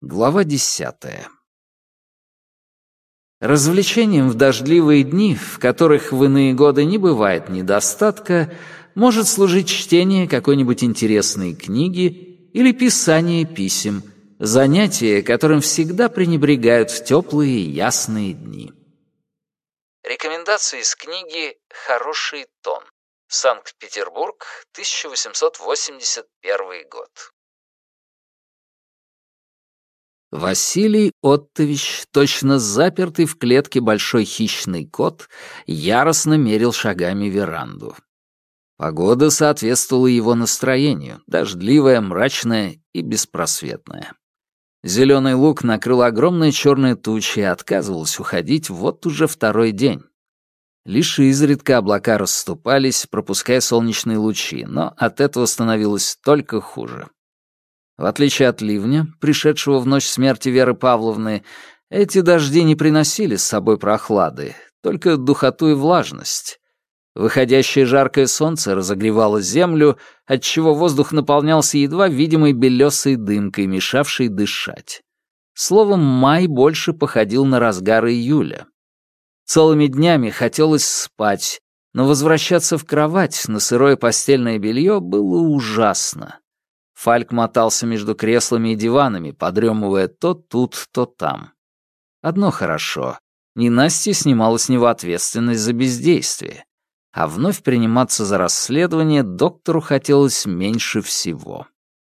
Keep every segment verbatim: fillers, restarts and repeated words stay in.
Глава десятая. Развлечением в дождливые дни, в которых в иные годы не бывает недостатка, может служить чтение какой-нибудь интересной книги или писание писем, занятие, которым всегда пренебрегают в теплые и ясные дни. Рекомендации из книги «Хороший тон». Санкт-Петербург, тысяча восемьсот восемьдесят первый год. Василий Оттович, точно запертый в клетке большой хищный кот, яростно мерил шагами веранду. Погода соответствовала его настроению, дождливая, мрачная и беспросветная. Зеленый луг накрыл огромная черная туча и отказывалась уходить вот уже второй день. Лишь изредка облака расступались, пропуская солнечные лучи, но от этого становилось только хуже. В отличие от ливня, пришедшего в ночь смерти Веры Павловны, эти дожди не приносили с собой прохлады, только духоту и влажность. Выходящее жаркое солнце разогревало землю, отчего воздух наполнялся едва видимой белесой дымкой, мешавшей дышать. Словом, май больше походил на разгар июля. Целыми днями хотелось спать, но возвращаться в кровать на сырое постельное белье было ужасно. Фальк мотался между креслами и диванами, подремывая то тут, то там. Одно хорошо. Ненастье снимала с него ответственность за бездействие. А вновь приниматься за расследование доктору хотелось меньше всего.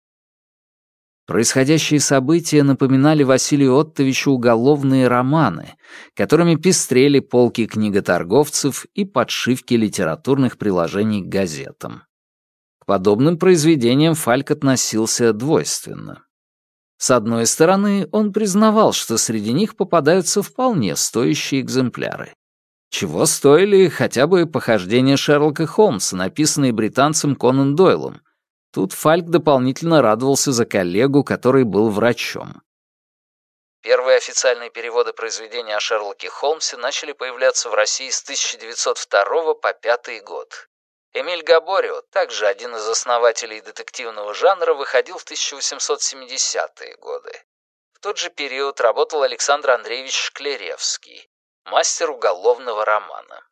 Происходящие события напоминали Василию Оттовичу уголовные романы, которыми пестрели полки книготорговцев и подшивки литературных приложений к газетам. К подобным произведениям Фальк относился двойственно. С одной стороны, он признавал, что среди них попадаются вполне стоящие экземпляры. Чего стоили хотя бы похождения Шерлока Холмса, написанные британцем Конан Дойлом. Тут Фальк дополнительно радовался за коллегу, который был врачом. Первые официальные переводы произведений о Шерлоке Холмсе начали появляться в России с тысяча девятьсот второго по пятый год. Эмиль Габорио, также один из основателей детективного жанра, выходил в тысяча восемьсот семидесятые годы. В тот же период работал Александр Андреевич Шклеревский, мастер уголовного романа.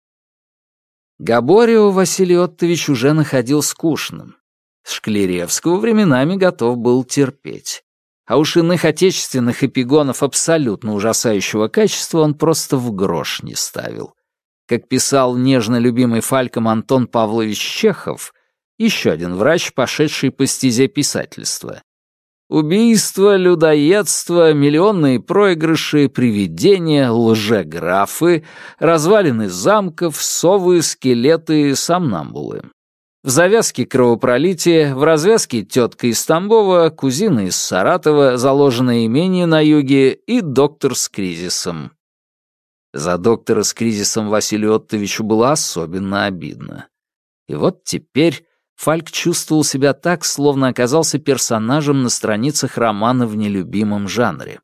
Габорио Василий Оттович уже находил скучным. Шклеревского временами готов был терпеть. А уж иных отечественных эпигонов абсолютно ужасающего качества он просто в грош не ставил. Как писал нежно любимый Фальком Антон Павлович Чехов, еще один врач, пошедший по стезе писательства. Убийства, людоедство, миллионные проигрыши, привидения, лжеграфы, развалины замков, совы, скелеты, сомнамбулы. В завязке кровопролитие, в развязке тетка из Тамбова, кузина из Саратова, заложенное имение на юге и доктор с кризисом. За доктора с кризисом Василию Оттовичу было особенно обидно. И вот теперь Фальк чувствовал себя так, словно оказался персонажем на страницах романа в нелюбимом жанре.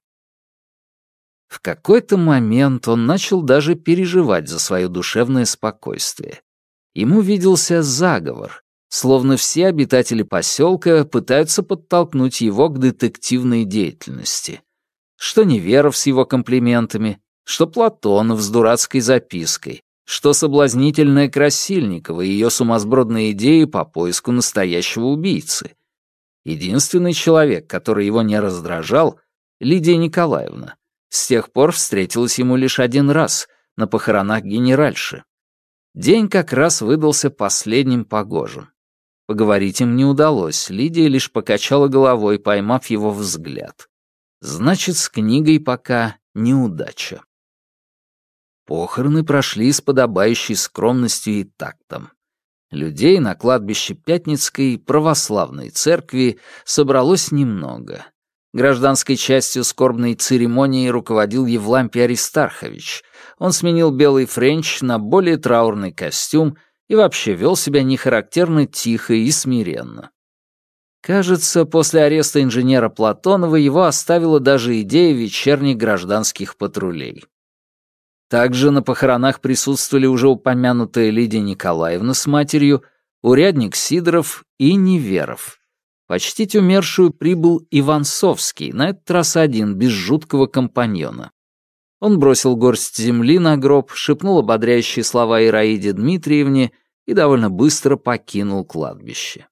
В какой-то момент он начал даже переживать за свое душевное спокойствие. Ему виделся заговор, словно все обитатели поселка пытаются подтолкнуть его к детективной деятельности. Что Неверов с его комплиментами, что Платонов с дурацкой запиской, что соблазнительная Красильникова и ее сумасбродные идеи по поиску настоящего убийцы. Единственный человек, который его не раздражал, Лидия Николаевна, с тех пор встретилась ему лишь один раз, на похоронах генеральши. День как раз выдался последним погожим. Поговорить им не удалось, Лидия лишь покачала головой, поймав его взгляд. Значит, с книгой пока неудача. Похороны прошли с подобающей скромностью и тактом. Людей на кладбище Пятницкой православной церкви собралось немного. Гражданской частью скорбной церемонии руководил Евлампий Аристархович. Он сменил белый френч на более траурный костюм и вообще вел себя нехарактерно тихо и смиренно. Кажется, после ареста инженера Платонова его оставила даже идея вечерних гражданских патрулей. Также на похоронах присутствовали уже упомянутая Лидия Николаевна с матерью, урядник Сидоров и Неверов. Почтить умершую прибыл Ивансовский, на этот раз один, без жуткого компаньона. Он бросил горсть земли на гроб, шепнул ободряющие слова Ираиде Дмитриевне и довольно быстро покинул кладбище.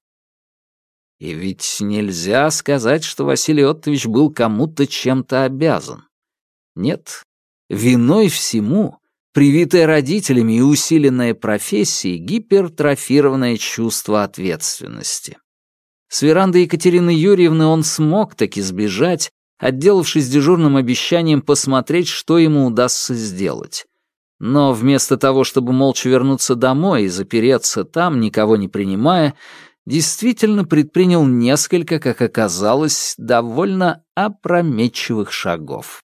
И ведь нельзя сказать, что Василий Оттович был кому-то чем-то обязан. Нет, виной всему привитое родителями и усиленное профессией гипертрофированное чувство ответственности. С веранды Екатерины Юрьевны он смог таки сбежать, отделавшись дежурным обещанием посмотреть, что ему удастся сделать. Но вместо того, чтобы молча вернуться домой и запереться там, никого не принимая, действительно предпринял несколько, как оказалось, довольно опрометчивых шагов.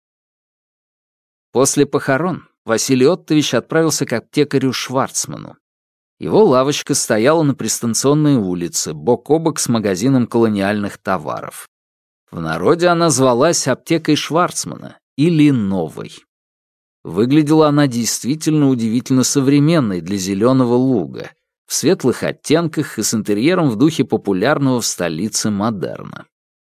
После похорон Василий Оттович отправился к аптекарю Шварцману. Его лавочка стояла на пристанционной улице, бок о бок с магазином колониальных товаров. В народе она звалась аптекой Шварцмана или Новой. Выглядела она действительно удивительно современной для Зеленого Луга, в светлых оттенках и с интерьером в духе популярного в столице модерна.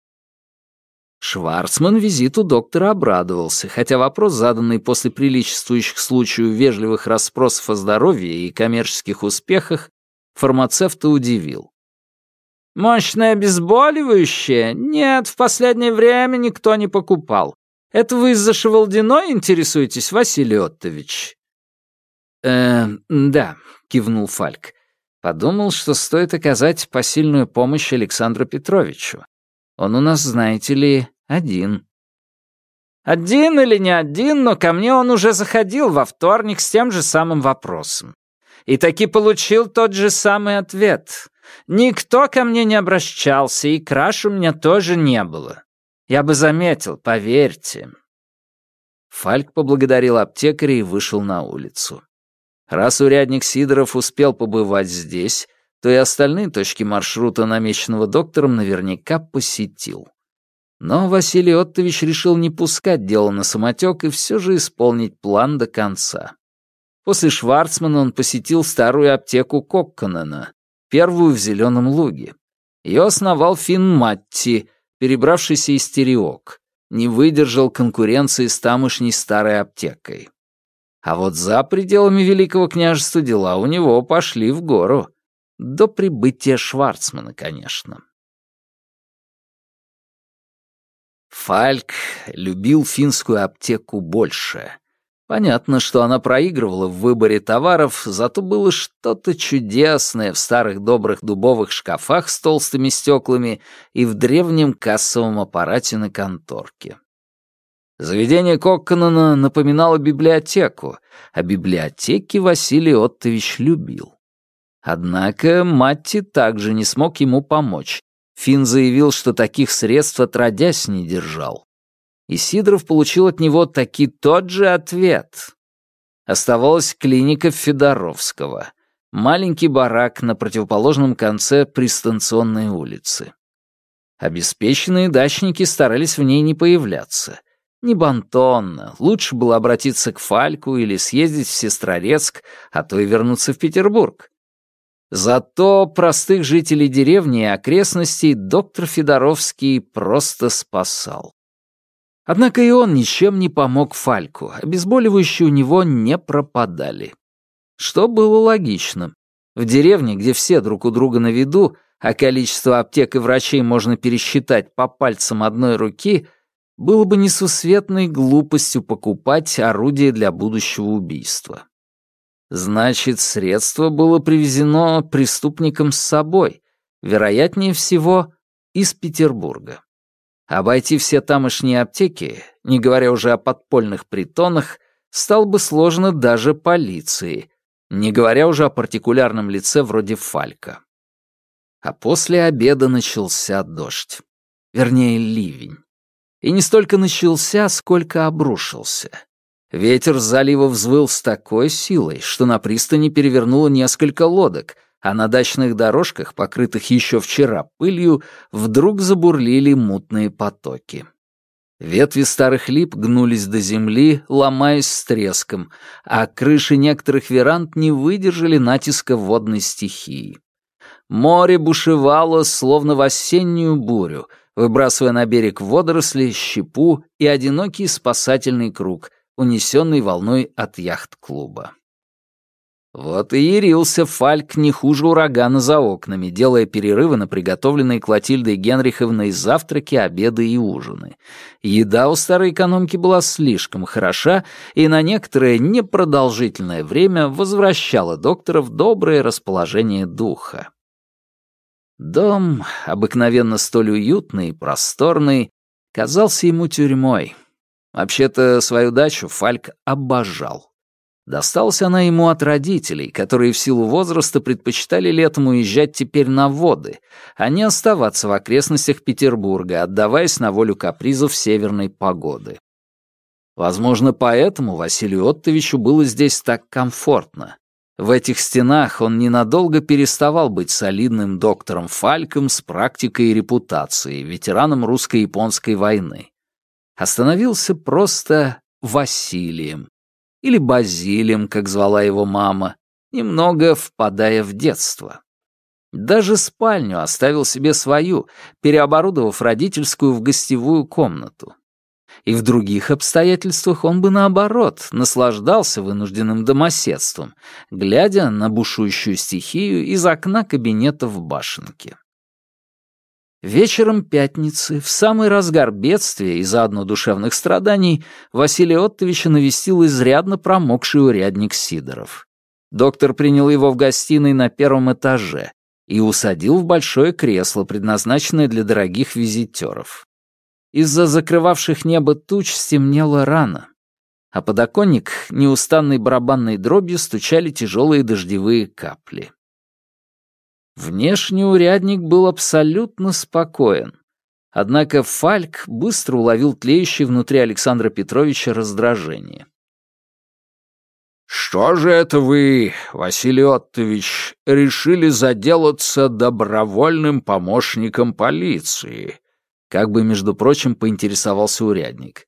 Шварцман визиту доктора обрадовался, хотя вопрос, заданный после приличествующих случаю вежливых расспросов о здоровье и коммерческих успехах, фармацевта удивил. «Мощное обезболивающее? Нет, в последнее время никто не покупал. Это вы из-за шевалдиной интересуетесь, Василий Оттович?» «Э, да», — кивнул Фальк. Подумал, что стоит оказать посильную помощь Александру Петровичу. Он у нас, знаете ли, один. Один или не один, но ко мне он уже заходил во вторник с тем же самым вопросом. И таки получил тот же самый ответ. Никто ко мне не обращался, и краш у меня тоже не было. Я бы заметил, поверьте. Фальк поблагодарил аптекаря и вышел на улицу. Раз урядник Сидоров успел побывать здесь, то и остальные точки маршрута, намеченного доктором, наверняка посетил. Но Василий Оттович решил не пускать дело на самотек и все же исполнить план до конца. После Шварцмана он посетил старую аптеку Кокконена, первую в Зеленом Луге. Ее основал Финн Матти, перебравшийся из Тереок, не выдержал конкуренции с тамошней старой аптекой. А вот за пределами Великого княжества дела у него пошли в гору. До прибытия Шварцмана, конечно. Фальк любил финскую аптеку больше. Понятно, что она проигрывала в выборе товаров, зато было что-то чудесное в старых добрых дубовых шкафах с толстыми стеклами и в древнем кассовом аппарате на конторке. Заведение Кокконена напоминало библиотеку, а библиотеки Василий Оттович любил. Однако Матти также не смог ему помочь. Финн заявил, что таких средств отродясь не держал. И Сидоров получил от него таки тот же ответ. Оставалась клиника Федоровского, маленький барак на противоположном конце пристанционной улицы. Обеспеченные дачники старались в ней не появляться. Не бантонно, лучше было обратиться к Фальку или съездить в Сестрорецк, а то и вернуться в Петербург. Зато простых жителей деревни и окрестностей доктор Федоровский просто спасал. Однако и он ничем не помог Фальку, обезболивающие у него не пропадали. Что было логично. В деревне, где все друг у друга на виду, а количество аптек и врачей можно пересчитать по пальцам одной руки, было бы несусветной глупостью покупать орудие для будущего убийства. Значит, средство было привезено преступником с собой, вероятнее всего, из Петербурга. Обойти все тамошние аптеки, не говоря уже о подпольных притонах, стало бы сложно даже полиции, не говоря уже о партикулярном лице вроде Фалька. А после обеда начался дождь. Вернее, ливень. И не столько начался, сколько обрушился. Ветер с залива взвыл с такой силой, что на пристани перевернуло несколько лодок, а на дачных дорожках, покрытых еще вчера пылью, вдруг забурлили мутные потоки. Ветви старых лип гнулись до земли, ломаясь с треском, а крыши некоторых веранд не выдержали натиска водной стихии. Море бушевало, словно в осеннюю бурю, выбрасывая на берег водоросли, щепу и одинокий спасательный круг, унесенный волной от яхт-клуба. Вот и ярился Фальк не хуже урагана за окнами, делая перерывы на приготовленные Клотильдой Генриховной завтраки, обеды и ужины. Еда у старой экономки была слишком хороша и на некоторое непродолжительное время возвращала доктора в доброе расположение духа. Дом, обыкновенно столь уютный и просторный, казался ему тюрьмой. Вообще-то свою дачу Фальк обожал. Досталась она ему от родителей, которые в силу возраста предпочитали летом уезжать теперь на воды, а не оставаться в окрестностях Петербурга, отдаваясь на волю капризов северной погоды. Возможно, поэтому Василию Оттовичу было здесь так комфортно. В этих стенах он ненадолго переставал быть солидным доктором Фальком с практикой и репутацией, ветераном русско-японской войны. Остановился просто Василием. Или Базилием, как звала его мама, немного впадая в детство. Даже спальню оставил себе свою, переоборудовав родительскую в гостевую комнату. И в других обстоятельствах он бы, наоборот, наслаждался вынужденным домоседством, глядя на бушующую стихию из окна кабинета в башенке. Вечером пятницы, в самый разгар бедствия и заодно душевных страданий, Василия Оттовича навестил изрядно промокший урядник Сидоров. Доктор принял его в гостиной на первом этаже и усадил в большое кресло, предназначенное для дорогих визитеров. Из-за закрывавших небо туч стемнело рано, а подоконник неустанной барабанной дробью стучали тяжелые дождевые капли. Внешне урядник был абсолютно спокоен. Однако Фальк быстро уловил тлеющее внутри Александра Петровича раздражение. «Что же это вы, Василий Оттович, решили заделаться добровольным помощником полиции?» Как бы, между прочим, поинтересовался урядник.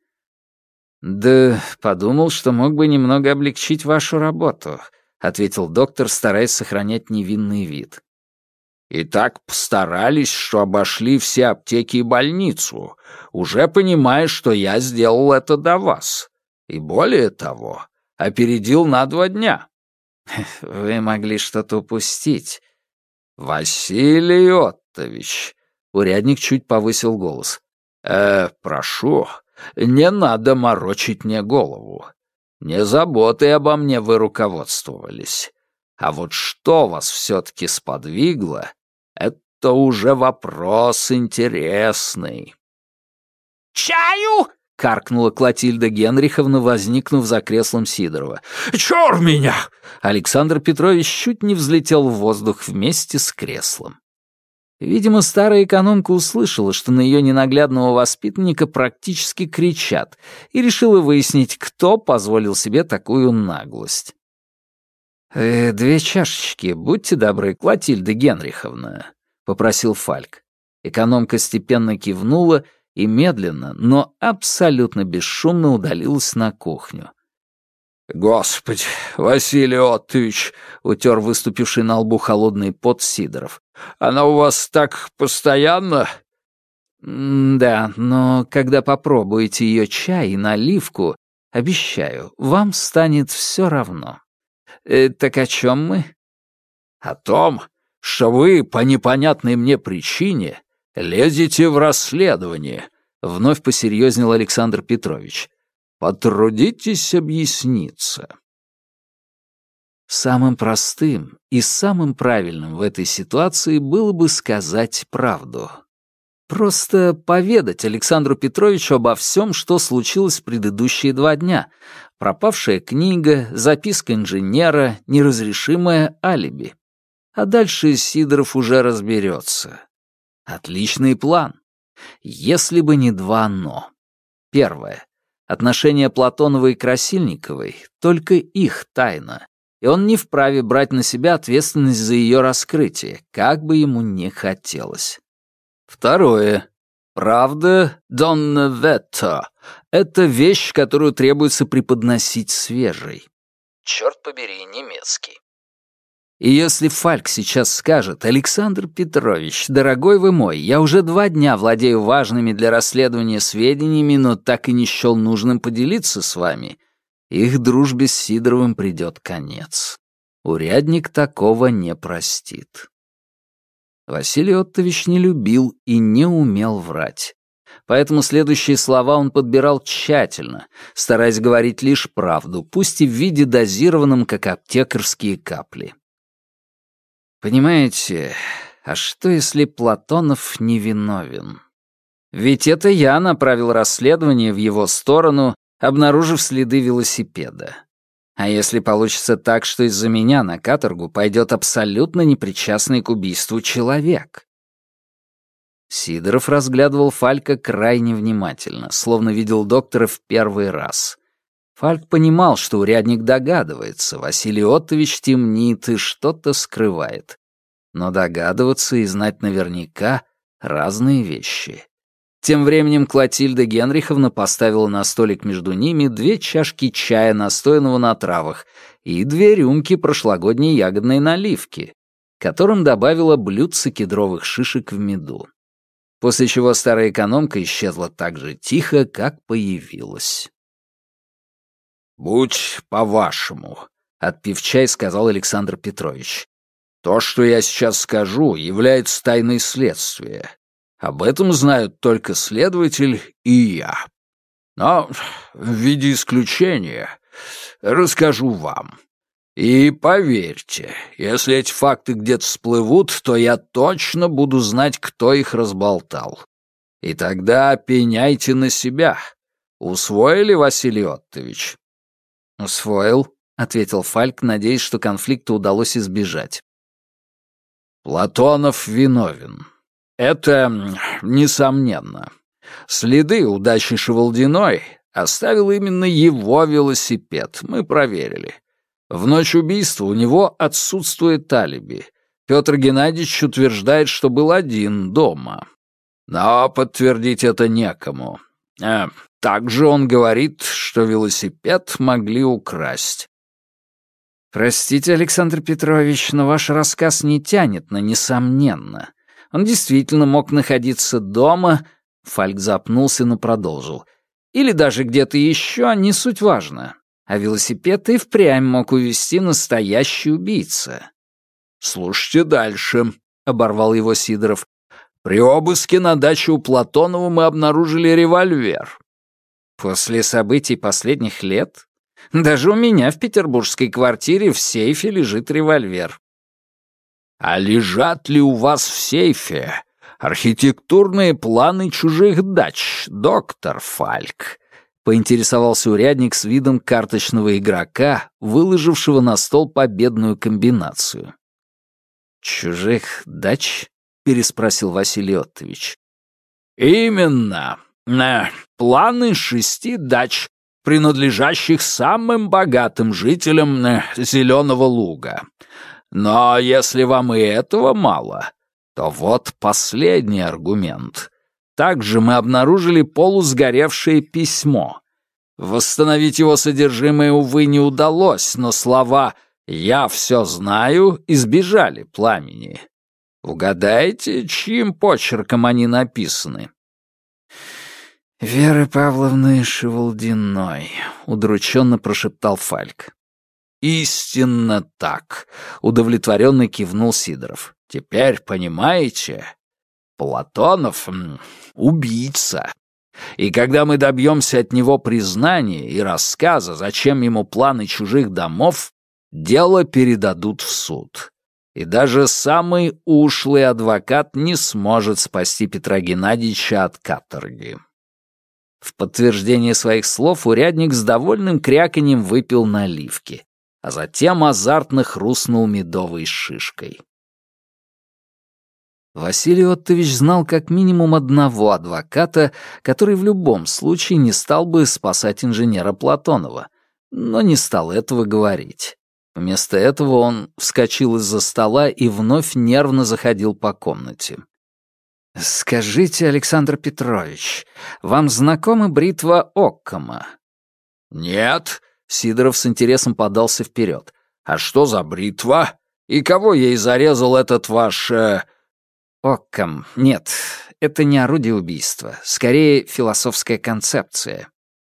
«Да подумал, что мог бы немного облегчить вашу работу», — ответил доктор, стараясь сохранять невинный вид. «И так постарались, что обошли все аптеки и больницу, уже понимая, что я сделал это до вас. И более того, опередил на два дня». «Вы могли что-то упустить». «Василий Оттович», — урядник чуть повысил голос. «Э, прошу, не надо морочить мне голову. Не заботой обо мне вы руководствовались. А вот что вас все-таки сподвигло, это уже вопрос интересный». «Чаю!» — каркнула Клотильда Генриховна, возникнув за креслом Сидорова. «Чур меня!» Александр Петрович чуть не взлетел в воздух вместе с креслом. Видимо, старая экономка услышала, что на ее ненаглядного воспитанника практически кричат, и решила выяснить, кто позволил себе такую наглость. «Э, «Две чашечки, будьте добры, Клотильда Генриховна», — попросил Фальк. Экономка степенно кивнула и медленно, но абсолютно бесшумно удалилась на кухню. «Господи, Василий Оттович!» — утер выступивший на лбу холодный пот Сидоров. «Она у вас так постоянно?» «Да, но когда попробуете ее чай и наливку, обещаю, вам станет все равно. Э, так о чем мы?» «О том, что вы по непонятной мне причине лезете в расследование», — вновь посерьезнел Александр Петрович. «Потрудитесь объясниться». Самым простым и самым правильным в этой ситуации было бы сказать правду. Просто поведать Александру Петровичу обо всем, что случилось в предыдущие два дня. Пропавшая книга, записка инженера, неразрешимое алиби. А дальше Сидоров уже разберется. Отличный план. Если бы не два «но». Первое. Отношения Платоновой и Красильниковой — только их тайна, и он не вправе брать на себя ответственность за ее раскрытие, как бы ему ни хотелось. Второе. Правда, Донна Ветта — это вещь, которую требуется преподносить свежей. Черт побери, немецкий. И если Фальк сейчас скажет: «Александр Петрович, дорогой вы мой, я уже два дня владею важными для расследования сведениями, но так и не счел нужным поделиться с вами», их дружбе с Сидоровым придет конец. Урядник такого не простит. Василий Оттович не любил и не умел врать. Поэтому следующие слова он подбирал тщательно, стараясь говорить лишь правду, пусть и в виде дозированном, как аптекарские капли. Понимаете, а что если Платонов невиновен? Ведь это я направил расследование в его сторону, обнаружив следы велосипеда. А если получится так, что из-за меня на каторгу пойдет абсолютно непричастный к убийству человек? Сидоров разглядывал Фалька крайне внимательно, словно видел доктора в первый раз. Фальк понимал, что урядник догадывается, Василий Оттович темнит и что-то скрывает. Но догадываться и знать наверняка — разные вещи. Тем временем Клотильда Генриховна поставила на столик между ними две чашки чая, настоянного на травах, и две рюмки прошлогодней ягодной наливки, которым добавила блюдце кедровых шишек в меду. После чего старая экономка исчезла так же тихо, как появилась. «Будь по-вашему», — отпив чай, сказал Александр Петрович. «То, что я сейчас скажу, является тайной следствия. Об этом знают только следователь и я. Но в виде исключения расскажу вам. И поверьте, если эти факты где-то всплывут, то я точно буду знать, кто их разболтал. И тогда пеняйте на себя. Усвоили, Василий Оттович?» «Усвоил», — ответил Фальк, надеясь, что конфликта удалось избежать. «Платонов виновен. Это несомненно. Следы у дачи Шевалдиной оставил именно его велосипед, мы проверили. В ночь убийства у него отсутствует алиби. Петр Геннадьевич утверждает, что был один дома. Но подтвердить это некому. А, также он говорит, что велосипед могли украсть». «Простите, Александр Петрович, но ваш рассказ не тянет на «несомненно». Он действительно мог находиться дома, Фальк запнулся, но продолжил, или даже где-то еще, не суть важно. А велосипед и впрямь мог увезти настоящий убийца». «Слушайте дальше», — оборвал его Сидоров. «При обыске на даче у Платонова мы обнаружили револьвер». «После событий последних лет? Даже у меня в петербургской квартире в сейфе лежит револьвер». «А лежат ли у вас в сейфе архитектурные планы чужих дач, доктор Фальк?» — поинтересовался урядник с видом карточного игрока, выложившего на стол победную комбинацию. «Чужих дач?» — переспросил Василий Оттович. «Именно. Планы шести дач, принадлежащих самым богатым жителям Зеленого Луга. Но если вам и этого мало, то вот последний аргумент. Также мы обнаружили полусгоревшее письмо. Восстановить его содержимое, увы, не удалось, но слова «я все знаю» избежали пламени. Угадайте, чьим почерком они написаны?» «Веры Павловны Шевалдиной», — удрученно прошептал Фальк. «Истинно так», — удовлетворенно кивнул Сидоров. «Теперь понимаете? Платонов — убийца. И когда мы добьемся от него признания и рассказа, зачем ему планы чужих домов, дело передадут в суд. И даже самый ушлый адвокат не сможет спасти Петра Геннадьевича от каторги». В подтверждение своих слов урядник с довольным кряканьем выпил наливки, а затем азартно хрустнул медовой шишкой. Василий Оттович знал как минимум одного адвоката, который в любом случае не стал бы спасать инженера Платонова, но не стал этого говорить. Вместо этого он вскочил из-за стола и вновь нервно заходил по комнате. «Скажите, Александр Петрович, вам знакома бритва Оккама?» «Нет», — Сидоров с интересом подался вперед. «А что за бритва?» И кого ей зарезал этот ваш... Э... Оккам. Нет, это не орудие убийства. Скорее, философская концепция.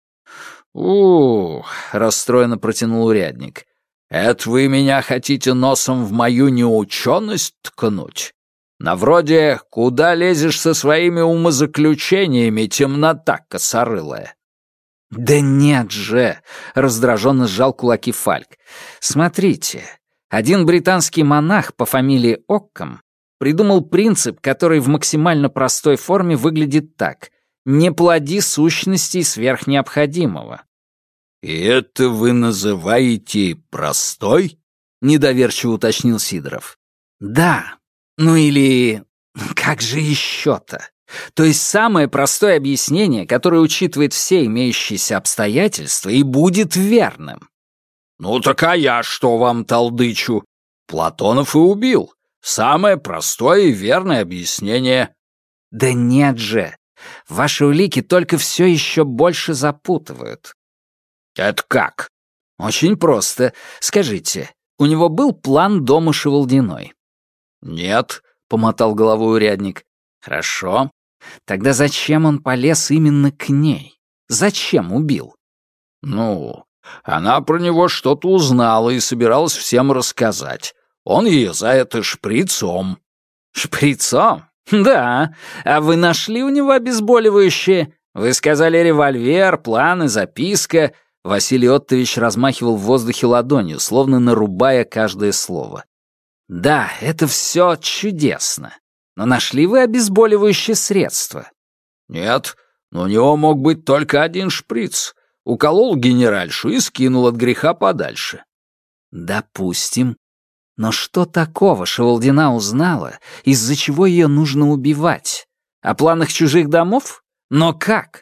у расстроенно протянул урядник. «Это вы меня хотите носом в мою неученость ткнуть? На вроде «Куда лезешь со своими умозаключениями, темнота косорылая»?» «Да нет же!» — раздраженно сжал кулаки Фальк. «Смотрите, один британский монах по фамилии Оккам придумал принцип, который в максимально простой форме выглядит так: «Не плоди сущностей сверх необходимого». «И это вы называете простой?» — недоверчиво уточнил Сидоров. «Да. Ну или... как же еще-то? То есть самое простое объяснение, которое учитывает все имеющиеся обстоятельства и будет верным». «Ну так а я что вам толдычу? Платонов и убил. Самое простое и верное объяснение». «Да нет же. Ваши улики только все еще больше запутывают». «Это как?» «Очень просто. Скажите, у него был план дома Шевалдиной?» «Нет», — помотал головой урядник. «Хорошо. Тогда зачем он полез именно к ней? Зачем убил?» «Ну, она про него что-то узнала и собиралась всем рассказать. Он ее за это шприцом». «Шприцом? Да. А вы нашли у него обезболивающее? Вы сказали револьвер, план и записка». Василий Оттович размахивал в воздухе ладонью, словно нарубая каждое слово. «Да, это все чудесно. Но нашли вы обезболивающее средство?» «Нет, но у него мог быть только один шприц. Уколол генеральшу и скинул от греха подальше». «Допустим. Но что такого Шевалдина узнала, из-за чего ее нужно убивать? О планах чужих домов? Но как?»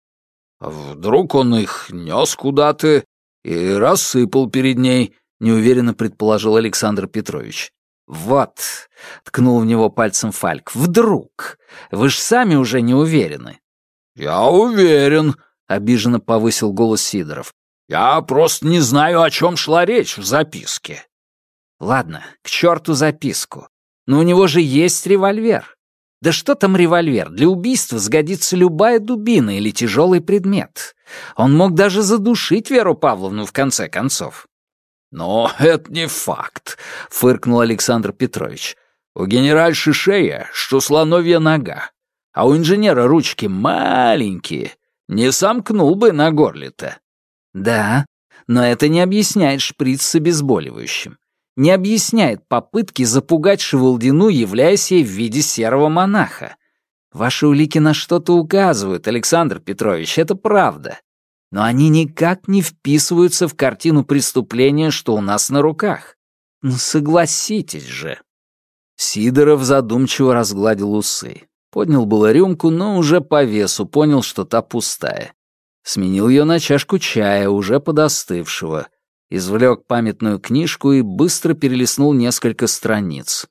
«Вдруг он их нес куда-то и рассыпал перед ней», — неуверенно предположил Александр Петрович. «Вот», — ткнул в него пальцем Фальк, — «вдруг? Вы ж сами уже не уверены». «Я уверен», — обиженно повысил голос Сидоров. «Я просто не знаю, о чем шла речь в записке». «Ладно, к черту записку. Но у него же есть револьвер. Да что там револьвер? Для убийства сгодится любая дубина или тяжелый предмет. Он мог даже задушить Веру Павловну в конце концов». «Но это не факт», — фыркнул Александр Петрович. «У генеральши шея, что слоновья нога, а у инженера ручки маленькие. Не сомкнул бы на горле-то». «Да, но это не объясняет шприц с обезболивающим. Не объясняет попытки запугать Шевалдину, являясь ей в виде серого монаха. Ваши улики на что-то указывают, Александр Петрович, это правда. Но они никак не вписываются в картину преступления, что у нас на руках. Ну, согласитесь же». Сидоров задумчиво разгладил усы. Поднял было рюмку, но уже по весу понял, что та пустая. Сменил ее на чашку чая, уже подостывшего. Извлек памятную книжку и быстро перелистнул несколько страниц.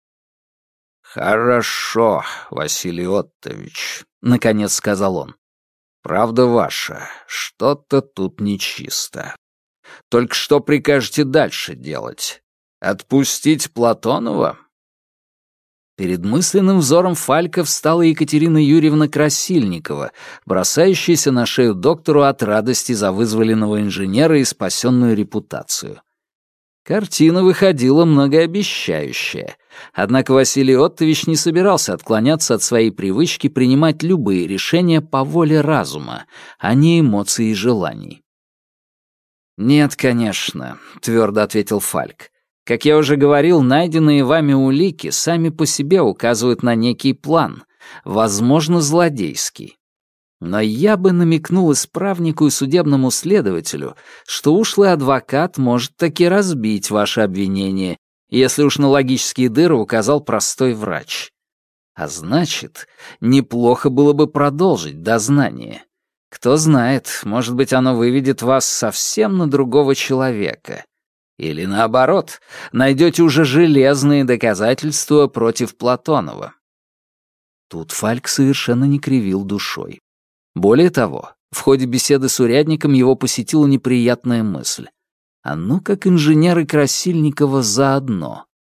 «Хорошо, Василий Оттович», — наконец сказал он. «Правда ваша, что-то тут нечисто. Только что прикажете дальше делать? Отпустить Платонова?» Перед мысленным взором Фалька встала Екатерина Юрьевна Красильникова, бросающаяся на шею доктору от радости за вызволенного инженера и спасенную репутацию. Картина выходила многообещающая, однако Василий Оттович не собирался отклоняться от своей привычки принимать любые решения по воле разума, а не эмоций и желаний. «Нет, конечно», — твердо ответил Фальк. «Как я уже говорил, найденные вами улики сами по себе указывают на некий план, возможно, злодейский. Но я бы намекнул исправнику и судебному следователю, что ушлый адвокат может таки разбить ваше обвинение, если уж на логические дыры указал простой врач. А значит, неплохо было бы продолжить дознание. Кто знает, может быть, оно выведет вас совсем на другого человека. Или наоборот, найдете уже железные доказательства против Платонова». Тут Фальк совершенно не кривил душой. Более того, в ходе беседы с урядником его посетила неприятная мысль. А ну как инженеры Красильникова заодно.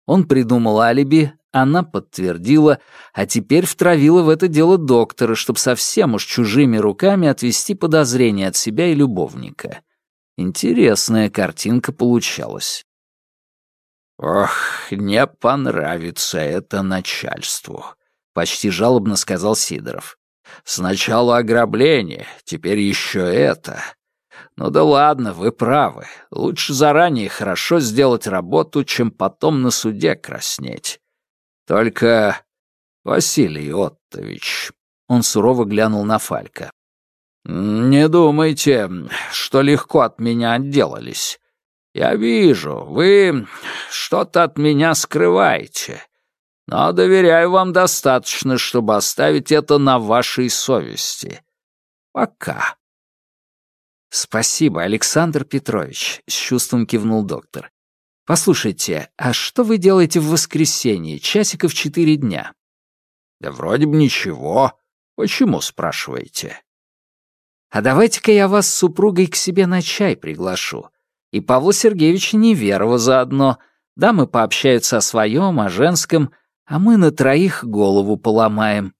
Он придумал алиби, она подтвердила, а теперь втравила в это дело доктора, чтобы совсем уж чужими руками отвести подозрения от себя и любовника. Интересная картинка получалась. «Ох, не понравится это начальству», — почти жалобно сказал Сидоров. «Сначала ограбление, теперь еще это. Ну да ладно, вы правы. Лучше заранее хорошо сделать работу, чем потом на суде краснеть. Только, Василий Оттович...» Он сурово глянул на Фалька. «Не думайте, что легко от меня отделались. Я вижу, вы что-то от меня скрываете, но доверяю вам достаточно, чтобы оставить это на вашей совести. Пока». «Спасибо, Александр Петрович», — с чувством кивнул доктор. «Послушайте, а что вы делаете в воскресенье, часиков четыре дня?» «Да вроде бы ничего. Почему, спрашиваете?» «А давайте-ка я вас с супругой к себе на чай приглашу. И Павла Сергеевича Неверова заодно. Дамы пообщаются о своем, о женском, а мы на троих голову поломаем».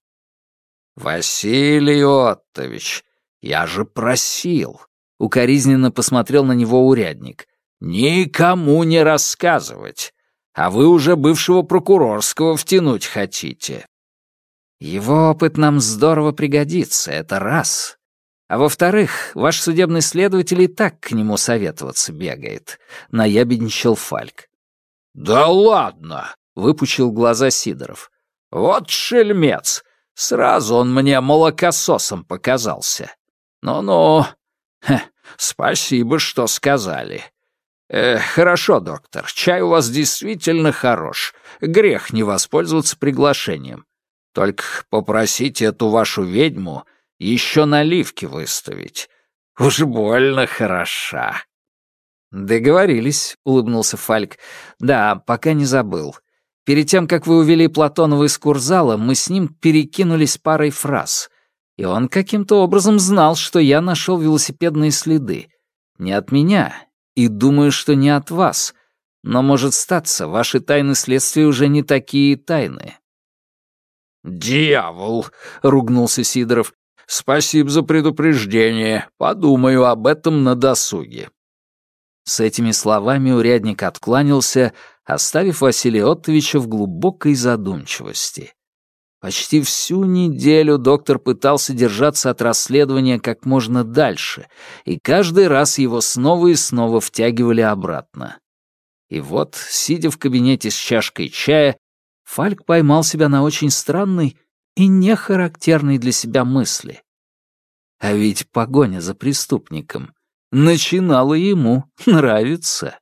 «Василий Оттович, я же просил», — укоризненно посмотрел на него урядник, «никому не рассказывать. А вы уже бывшего прокурорского втянуть хотите». «Его опыт нам здорово пригодится, это раз. А во-вторых, ваш судебный следователь и так к нему советоваться бегает», — наябедничал Фальк. «Да ладно!» — выпучил глаза Сидоров. «Вот шельмец! Сразу он мне молокососом показался. Ну-ну, Хе, спасибо, что сказали. Э, хорошо, доктор, чай у вас действительно хорош. Грех не воспользоваться приглашением. Только попросите эту вашу ведьму еще наливки выставить. Уж больно хороша». «Договорились», — улыбнулся Фальк. «Да, пока не забыл. Перед тем, как вы увели Платонова из курзала, мы с ним перекинулись парой фраз. И он каким-то образом знал, что я нашел велосипедные следы. Не от меня. И думаю, что не от вас. Но, может статься, ваши тайны следствия уже не такие тайны». «Дьявол!» — ругнулся Сидоров. «Спасибо за предупреждение. Подумаю об этом на досуге». С этими словами урядник откланялся, оставив Василия Оттовича в глубокой задумчивости. Почти всю неделю доктор пытался держаться от расследования как можно дальше, и каждый раз его снова и снова втягивали обратно. И вот, сидя в кабинете с чашкой чая, Фальк поймал себя на очень странной и нехарактерной для себя мысли. А ведь погоня за преступником начинала ему нравиться.